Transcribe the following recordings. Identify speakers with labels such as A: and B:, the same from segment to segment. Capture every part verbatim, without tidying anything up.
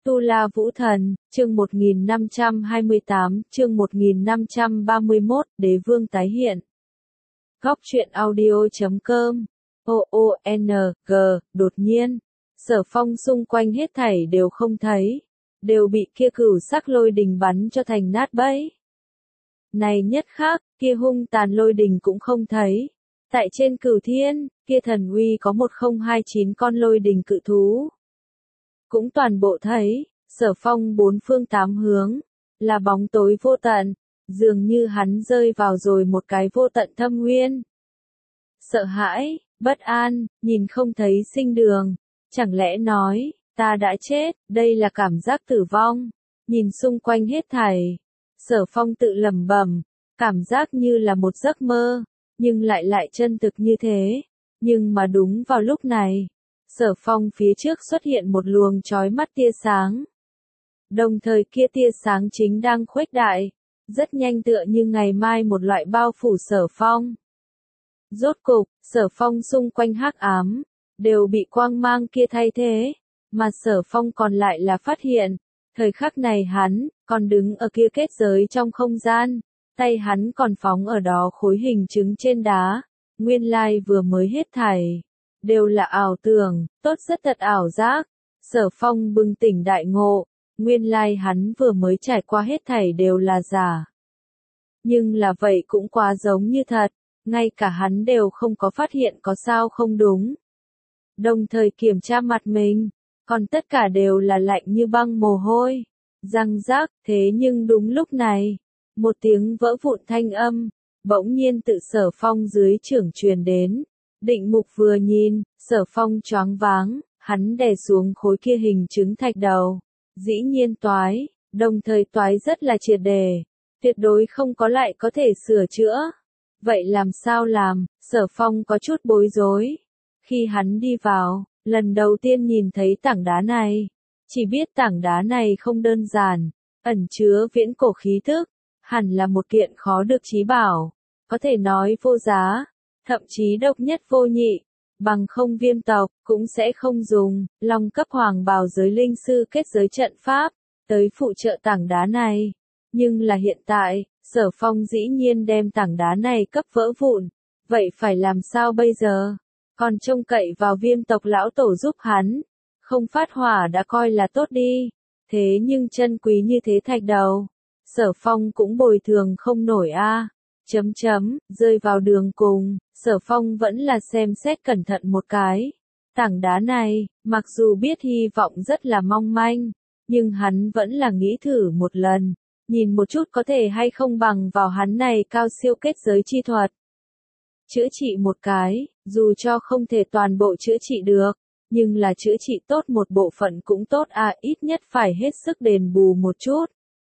A: Tu La Vũ Thần, chương một nghìn năm trăm hai mươi tám, chương một nghìn năm trăm ba mươi mốt, Đế Vương tái hiện. Góc truyện audio chấm com. O O N G, đột nhiên, Sở Phong xung quanh hết thảy đều không thấy, đều bị kia cửu sắc lôi đình bắn cho thành nát bấy. Này nhất khác, kia hung tàn lôi đình cũng không thấy. Tại trên cửu thiên, kia thần uy có một không hai chín con lôi đình cự thú. Cũng toàn bộ thấy, Sở Phong bốn phương tám hướng, là bóng tối vô tận, dường như hắn rơi vào rồi một cái vô tận thâm nguyên. Sợ hãi, bất an, nhìn không thấy sinh đường, chẳng lẽ nói, ta đã chết, đây là cảm giác tử vong, nhìn xung quanh hết thảy. Sở Phong tự lẩm bẩm, cảm giác như là một giấc mơ, nhưng lại lại chân thực như thế, nhưng mà đúng vào lúc này. Sở Phong phía trước xuất hiện một luồng chói mắt tia sáng. Đồng thời kia tia sáng chính đang khuếch đại, rất nhanh tựa như ngày mai một loại bao phủ Sở Phong. Rốt cục, Sở Phong xung quanh hắc ám, đều bị quang mang kia thay thế, mà Sở Phong còn lại là phát hiện, thời khắc này hắn, còn đứng ở kia kết giới trong không gian, tay hắn còn phóng ở đó khối hình trứng trên đá, nguyên lai vừa mới hết thảy. Đều là ảo tưởng, tốt rất thật ảo giác. Sở Phong bừng tỉnh đại ngộ, nguyên lai hắn vừa mới trải qua hết thảy đều là giả. Nhưng là vậy cũng quá giống như thật, ngay cả hắn đều không có phát hiện có sao không đúng. Đồng thời kiểm tra mặt mình, còn tất cả đều là lạnh như băng mồ hôi, răng rác, thế nhưng đúng lúc này, một tiếng vỡ vụn thanh âm, bỗng nhiên tự Sở Phong dưới trưởng truyền đến. Định Mục vừa nhìn, Sở Phong choáng váng, hắn đè xuống khối kia hình trứng thạch đầu, dĩ nhiên toái, đồng thời toái rất là triệt đề, tuyệt đối không có lại có thể sửa chữa. Vậy làm sao làm? Sở Phong có chút bối rối. Khi hắn đi vào, lần đầu tiên nhìn thấy tảng đá này, chỉ biết tảng đá này không đơn giản, ẩn chứa viễn cổ khí thức, hẳn là một kiện khó được chí bảo, có thể nói vô giá. Thậm chí độc nhất vô nhị, bằng không Viêm tộc, cũng sẽ không dùng, long cấp hoàng bào giới linh sư kết giới trận pháp, tới phụ trợ tảng đá này. Nhưng là hiện tại, Sở Phong dĩ nhiên đem tảng đá này cấp vỡ vụn, vậy phải làm sao bây giờ? Còn trông cậy vào Viêm tộc lão tổ giúp hắn, không phát hỏa đã coi là tốt đi, thế nhưng chân quý như thế thạch đầu, Sở Phong cũng bồi thường không nổi a. Chấm chấm, rơi vào đường cùng, Sở Phong vẫn là xem xét cẩn thận một cái. Tảng đá này, mặc dù biết hy vọng rất là mong manh, nhưng hắn vẫn là nghĩ thử một lần, nhìn một chút có thể hay không bằng vào hắn này cao siêu kết giới chi thuật. Chữa trị một cái, dù cho không thể toàn bộ chữa trị được, nhưng là chữa trị tốt một bộ phận cũng tốt à, ít nhất phải hết sức đền bù một chút.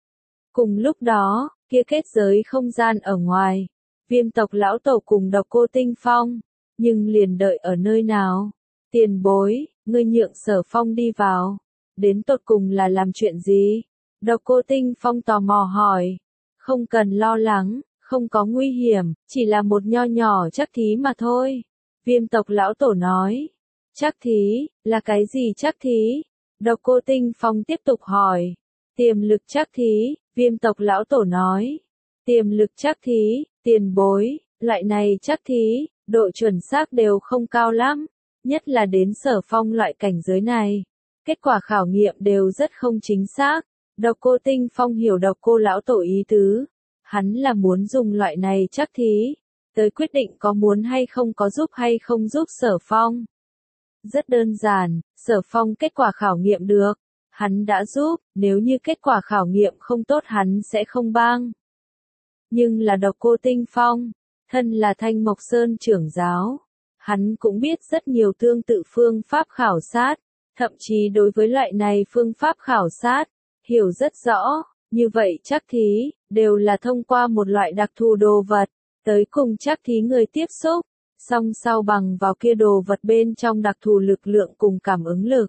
A: Cùng lúc đó, kia kết giới không gian ở ngoài, Viêm tộc lão tổ cùng Độc Cô Tinh Phong, nhưng liền đợi ở nơi nào? Tiền bối, ngươi nhượng Sở Phong đi vào, đến tột cùng là làm chuyện gì? Độc Cô Tinh Phong tò mò hỏi. Không cần lo lắng, không có nguy hiểm, chỉ là một nho nhỏ trắc thí mà thôi. Viêm tộc lão tổ nói. Trắc thí, là cái gì trắc thí? Độc Cô Tinh Phong tiếp tục hỏi. Tiềm lực trắc thí, Viêm tộc lão tổ nói. Tiềm lực trắc thí, tiền bối, loại này trắc thí, độ chuẩn xác đều không cao lắm, nhất là đến Sở Phong loại cảnh giới này. Kết quả khảo nghiệm đều rất không chính xác. Độc Cô Tinh Phong hiểu Độc Cô lão tổ ý tứ, hắn là muốn dùng loại này trắc thí, tới quyết định có muốn hay không có giúp hay không giúp Sở Phong. Rất đơn giản, Sở Phong kết quả khảo nghiệm được, hắn đã giúp, nếu như kết quả khảo nghiệm không tốt hắn sẽ không bang. Nhưng là Độc Cô Tinh Phong, thân là Thanh Mộc Sơn trưởng giáo, hắn cũng biết rất nhiều tương tự phương pháp khảo sát, thậm chí đối với loại này phương pháp khảo sát, hiểu rất rõ, như vậy trắc thí, đều là thông qua một loại đặc thù đồ vật, tới cùng trắc thí người tiếp xúc, song sau bằng vào kia đồ vật bên trong đặc thù lực lượng cùng cảm ứng lực.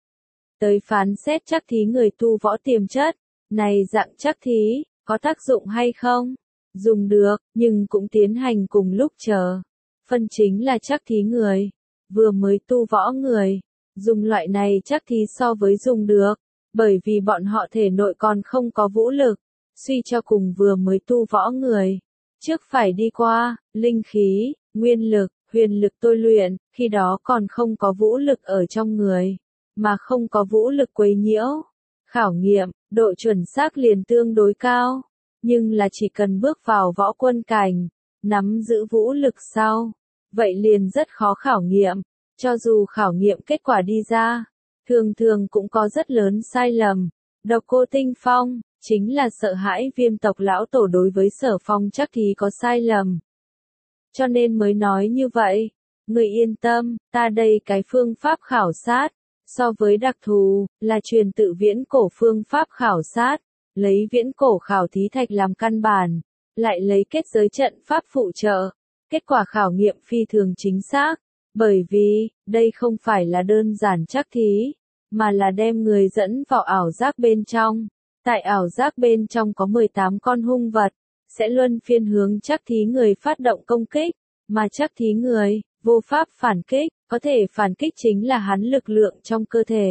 A: Tới phán xét trắc thí người tu võ tiềm chất, này dạng trắc thí, có tác dụng hay không? Dùng được, nhưng cũng tiến hành cùng lúc chờ. Phân chính là trắc thí người, vừa mới tu võ người, dùng loại này trắc thí so với dùng được, bởi vì bọn họ thể nội còn không có vũ lực, suy cho cùng vừa mới tu võ người. Trước phải đi qua, linh khí, nguyên lực, huyền lực tôi luyện, khi đó còn không có vũ lực ở trong người, mà không có vũ lực quấy nhiễu. Khảo nghiệm, độ chuẩn xác liền tương đối cao, nhưng là chỉ cần bước vào võ quân cảnh, nắm giữ vũ lực sau, vậy liền rất khó khảo nghiệm, cho dù khảo nghiệm kết quả đi ra, thường thường cũng có rất lớn sai lầm. Độc Cô Tinh Phong, chính là sợ hãi Viêm tộc lão tổ đối với Sở Phong chắc thì có sai lầm. Cho nên mới nói như vậy, người yên tâm, ta đây cái phương pháp khảo sát, so với đặc thù, là truyền tự viễn cổ phương pháp khảo sát, lấy viễn cổ khảo thí thạch làm căn bản, lại lấy kết giới trận pháp phụ trợ, kết quả khảo nghiệm phi thường chính xác, bởi vì, đây không phải là đơn giản chắc thí, mà là đem người dẫn vào ảo giác bên trong. Tại ảo giác bên trong có mười tám con hung vật, sẽ luân phiên hướng chắc thí người phát động công kích, mà chắc thí người, vô pháp phản kích, có thể phản kích chính là hắn lực lượng trong cơ thể.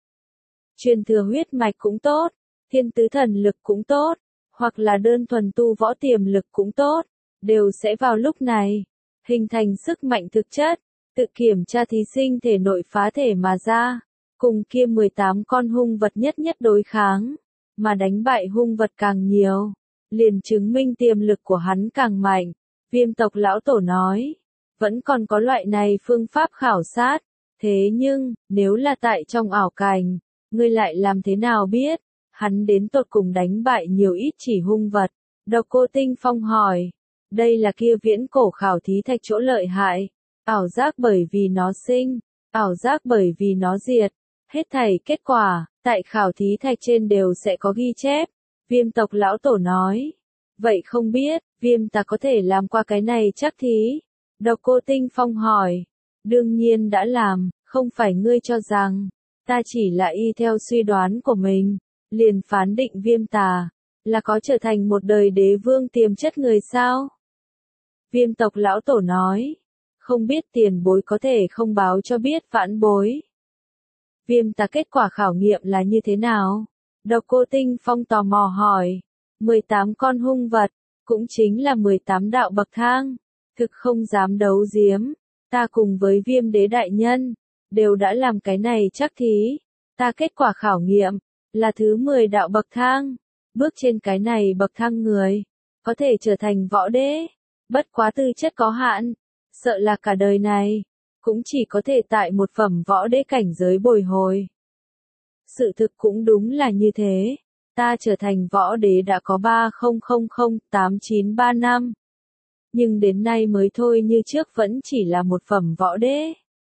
A: Truyền thừa huyết mạch cũng tốt, thiên tứ thần lực cũng tốt, hoặc là đơn thuần tu võ tiềm lực cũng tốt, đều sẽ vào lúc này, hình thành sức mạnh thực chất, tự kiểm tra thí sinh thể nội phá thể mà ra, cùng kia mười tám con hung vật nhất nhất đối kháng, mà đánh bại hung vật càng nhiều, liền chứng minh tiềm lực của hắn càng mạnh. Viêm tộc lão tổ nói, vẫn còn có loại này phương pháp khảo sát, thế nhưng, nếu là tại trong ảo cảnh, ngươi lại làm thế nào biết, hắn đến tột cùng đánh bại nhiều ít chỉ hung vật. Độc Cô Tinh Phong hỏi, đây là kia viễn cổ khảo thí thạch chỗ lợi hại, ảo giác bởi vì nó sinh, ảo giác bởi vì nó diệt, hết thảy kết quả, tại khảo thí thạch trên đều sẽ có ghi chép. Viêm tộc lão tổ nói, vậy không biết, Viêm ta có thể làm qua cái này chắc thí? Độc Cô Tinh Phong hỏi, đương nhiên đã làm, không phải ngươi cho rằng, ta chỉ là y theo suy đoán của mình, liền phán định Viêm tà, là có trở thành một đời đế vương tiềm chất người sao? Viêm tộc lão tổ nói, không biết tiền bối có thể không báo cho biết vãn bối. Viêm tà kết quả khảo nghiệm là như thế nào? Độc Cô Tinh Phong tò mò hỏi, mười tám con hung vật, cũng chính là mười tám đạo bậc thang, thực không dám đấu giếm, ta cùng với Viêm đế đại nhân, đều đã làm cái này chắc thí, ta kết quả khảo nghiệm, là thứ mười đạo bậc thang, bước trên cái này bậc thang người, có thể trở thành võ đế, bất quá tư chất có hạn, sợ là cả đời này, cũng chỉ có thể tại một phẩm võ đế cảnh giới bồi hồi. Sự thực cũng đúng là như thế, ta trở thành võ đế đã có ba nghìn tám chín ba năm. Nhưng đến nay mới thôi như trước vẫn chỉ là một phẩm võ đế.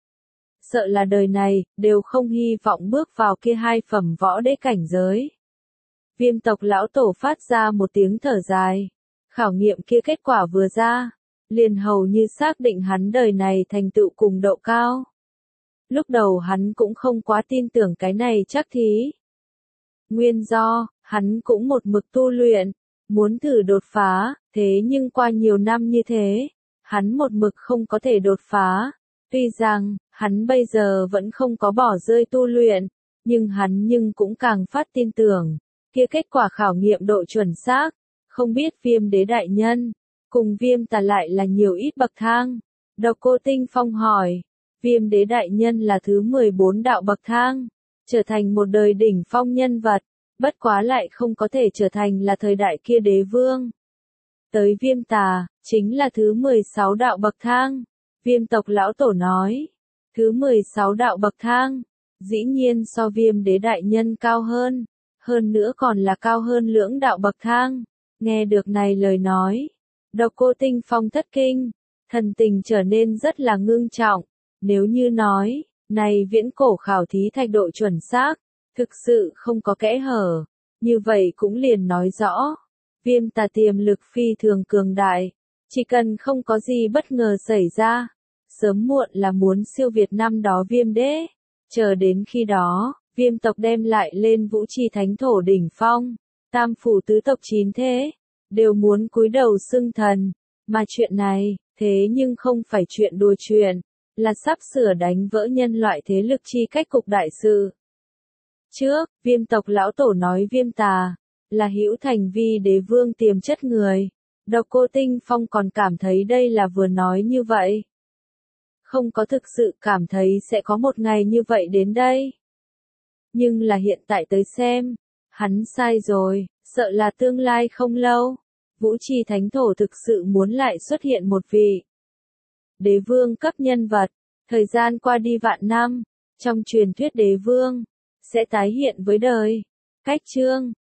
A: Sợ là đời này, đều không hy vọng bước vào kia hai phẩm võ đế cảnh giới. Viêm tộc lão tổ phát ra một tiếng thở dài. Khảo nghiệm kia kết quả vừa ra, liền hầu như xác định hắn đời này thành tựu cùng độ cao. Lúc đầu hắn cũng không quá tin tưởng cái này chắc thí. Nguyên do, hắn cũng một mực tu luyện, muốn thử đột phá, thế nhưng qua nhiều năm như thế, hắn một mực không có thể đột phá. Tuy rằng, hắn bây giờ vẫn không có bỏ rơi tu luyện, nhưng hắn nhưng cũng càng phát tin tưởng, kia kết quả khảo nghiệm độ chuẩn xác, không biết Viêm đế đại nhân, cùng Viêm tà lại là nhiều ít bậc thang. Độc Cô Tinh Phong hỏi, Viêm đế đại nhân là thứ mười bốn đạo bậc thang, trở thành một đời đỉnh phong nhân vật, bất quá lại không có thể trở thành là thời đại kia đế vương. Tới Viêm tà, chính là thứ mười sáu đạo bậc thang. Viêm tộc lão tổ nói, thứ mười sáu đạo bậc thang, dĩ nhiên so Viêm đế đại nhân cao hơn, hơn nữa còn là cao hơn lưỡng đạo bậc thang. Nghe được này lời nói, Độc Cô Tinh Phong thất kinh, thần tình trở nên rất là ngưng trọng. Nếu như nói, này viễn cổ khảo thí thạch độ chuẩn xác, thực sự không có kẽ hở, như vậy cũng liền nói rõ, Viêm tà tiềm lực phi thường cường đại, chỉ cần không có gì bất ngờ xảy ra, sớm muộn là muốn siêu việt năm đó Viêm đế. Chờ đến khi đó, Viêm tộc đem lại lên vũ chi thánh thổ đỉnh phong, tam phủ tứ tộc chín thế, đều muốn cúi đầu xưng thần, mà chuyện này, thế nhưng không phải chuyện đùa chuyện, là sắp sửa đánh vỡ nhân loại thế lực chi cách cục đại sự. trước, Viêm tộc lão tổ nói Viêm tà là hữu thành vi đế vương tiềm chất người. Độc Cô Tinh Phong còn cảm thấy đây là vừa nói như vậy. Không có thực sự cảm thấy sẽ có một ngày như vậy đến đây. Nhưng là hiện tại tới xem, hắn sai rồi, sợ là tương lai không lâu, Vũ Trì Thánh Thổ thực sự muốn lại xuất hiện một vị đế vương cấp nhân vật. Thời gian qua đi vạn năm, trong truyền thuyết đế vương sẽ tái hiện với đời. Cách chương